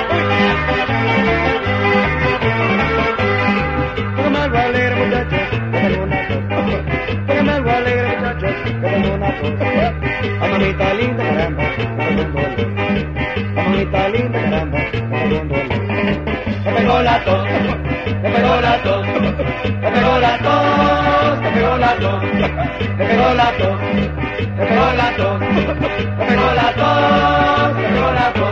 Póngame algo alegre, muchachos, que tengo una tos. Póngame algo alegre, muchachos, que tengo una tos. A mamita linda, caramba, que tengo un dolor. A mamita linda, caramba, que tengo un dolor. Me pegó la tos, me pegó la tos, me pegó la tos, me pegó la tos, me pegó la tos, me pegó la tos, me pegó la tos, me pegó la tos.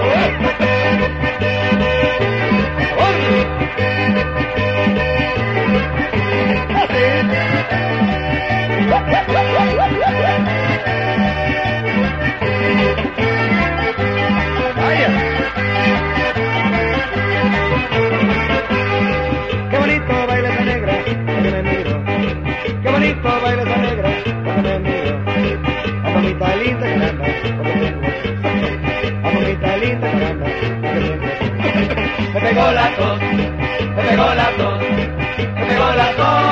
Qué bonito baila esa negra, porque me miro. Qué bonito baila esa negra, porque me miro. A mamita linda, caramba, porque tengo. A mamita linda, caramba, porque tengo. Me pegó la tos, me pegó la tos, me pegó la tos.